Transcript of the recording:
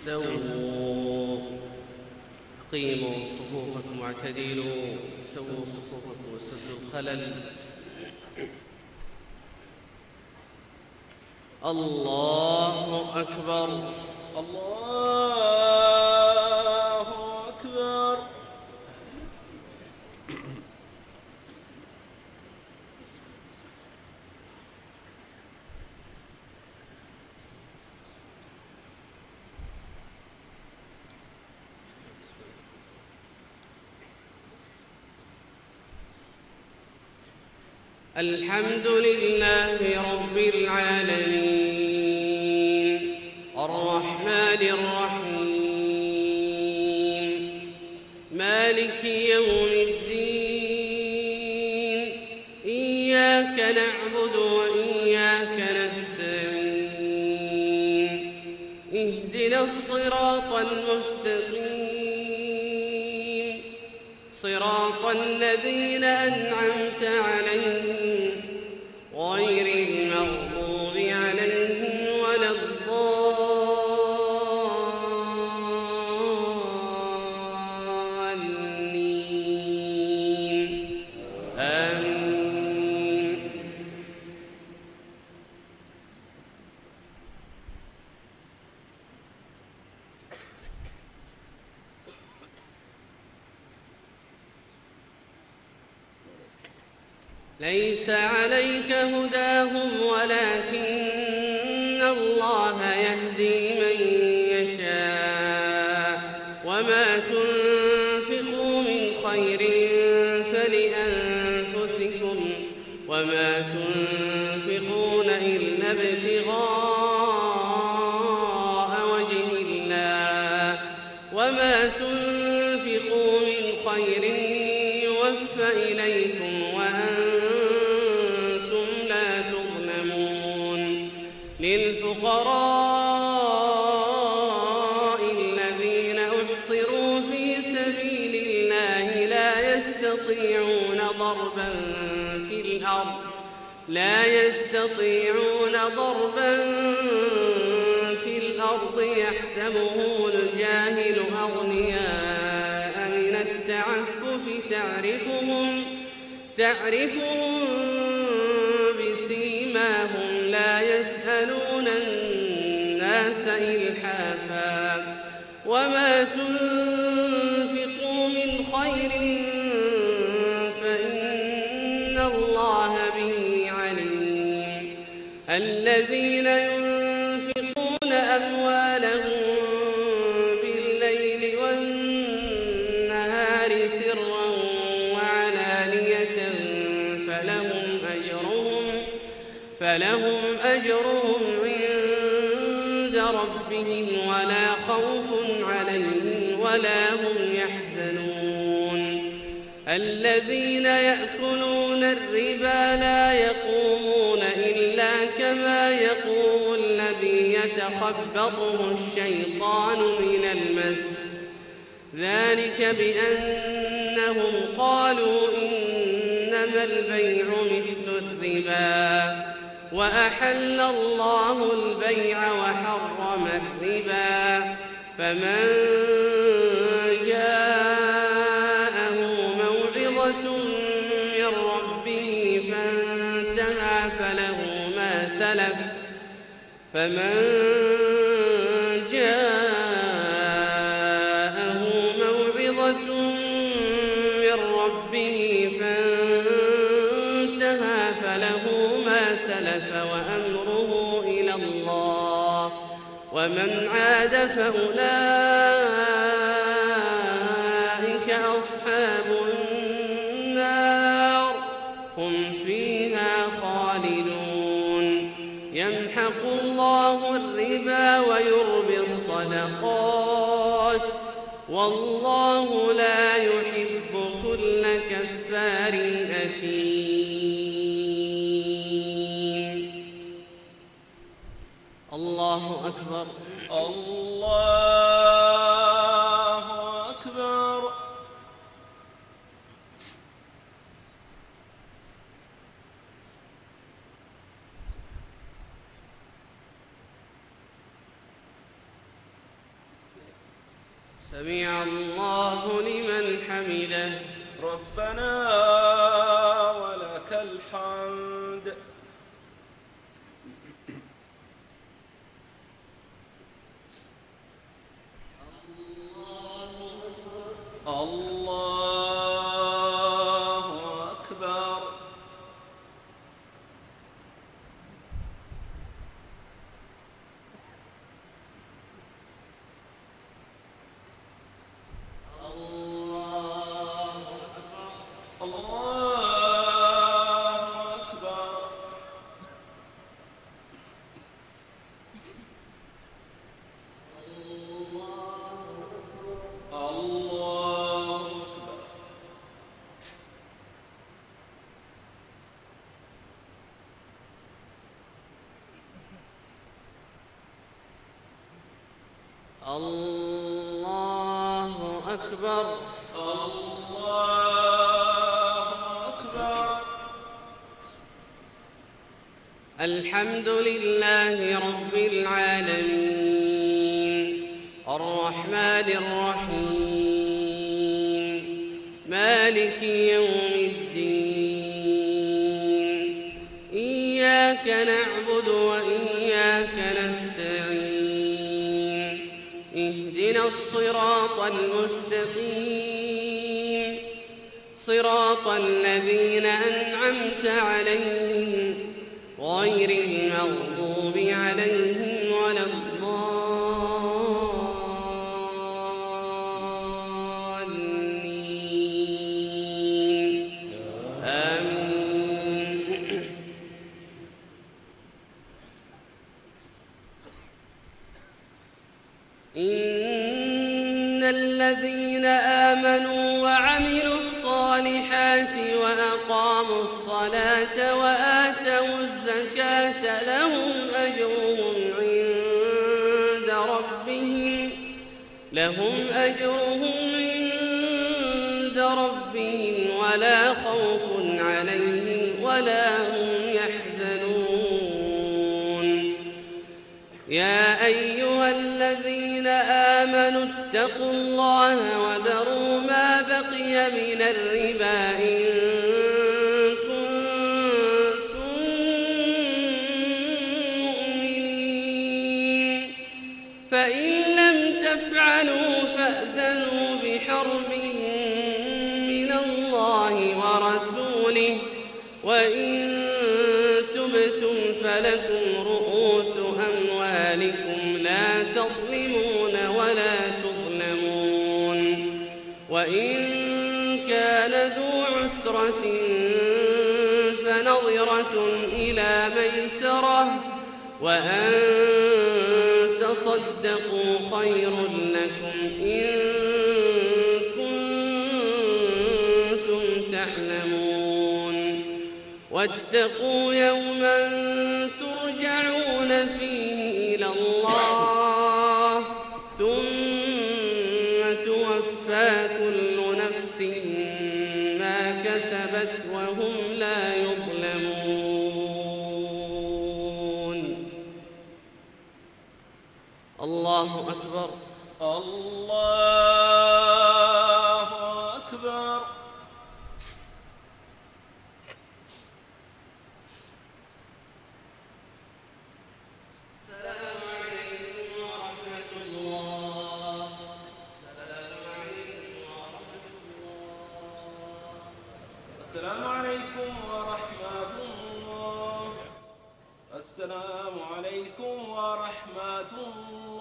استووا أقيموا صفوفكم واعتدلوا سووا صفوفكم وسدوا الخلل. الله أكبر. الله أكبر. الحمد لله رب العالمين الرحمن الرحيم مالك يوم الدين إياك نعبد وإياك نستعين اهدنا الصراط المستقيم صراط الذين أنعمت عليهم غير المغضوب عليهم ولا الضالين آمين. ليس عليك هداهم ولكن الله يهدي من يشاء وما تنفقوا من خير فلأنفسكم وما تنفقون إلا ابتغاء وجه الله وما تنفقوا من خير يوفى إليكم للفقراء الذين أحصروا في سبيل الله لا يستطيعون ضربا في الأرض يحسبهم الجاهل أغنياء من التعفف تعرفهم بسيماهم لا يسألون الناس إلحافا وما تنفقوا من خير فإن الله به عليم. الذين ينفقون أموالهم بالليل والنهار سرا وعلانية فلهم أجرهم عند ربهم ولا خوف عليهم ولا هم يحزنون. الذين يأكلون الربا لا يقومون إلا كما يقوم الذي يتخبطه الشيطان من المس ذلك بأنهم قالوا إنما البيع مثل الربا وأحل الله البيع وحرم الربا فمن جاءه موعظة من ربه فانتهى فله ما سلف وأمره إلى الله ومن عاد فأولئك أصحاب النار هم فيها خالدون. يمحق الله الربا ويربي الصدقات والله لا يحب كل كفار أثيم. الله أكبر. الله أكبر. سمع الله لمن حمده. ربنا ولك الحمد. الله أكبر. الله أكبر. الله أكبر. الحمد لله رب العالمين الرحمن الرحيم مالك يوم الدين إياك نعبد وإياك نستعين اهدنا الصراط المستقيم صراط الذين أنعمت عليهم غير المغضوب عليهم ولا الضالين آمين. إن الذين آمنوا وعملوا الصالحات وأقاموا الصلاة وآتوا الزكاة لهم أجرهم عند ربهم ولا خوف عليهم ولا هم يحزنون. يا أيها الذين آمنوا اتقوا الله وذروا ما بقي من الربا إن كنتم مؤمنين فإن لم تفعلوا فأذنوا بحرب من الله ورسوله وإن تبتم فلكم رؤوس أموالكم لا تظلمون ولا تظلمون. وإن كان ذو عسرة فنظرة إلى ميسرة وأن تصدقوا خير لكم إن كنتم تعلمون. واتقوا يوما ترجعون فيه إلى الله ثم توفى كل نفس ما كسبت وهم لا يظلمون. الله أكبر. الله أكبر. السلام عليكم ورحمة الله. السلام عليكم ورحمة الله. السلام عليكم ورحمة الله. السلام عليكم ورحمة الله.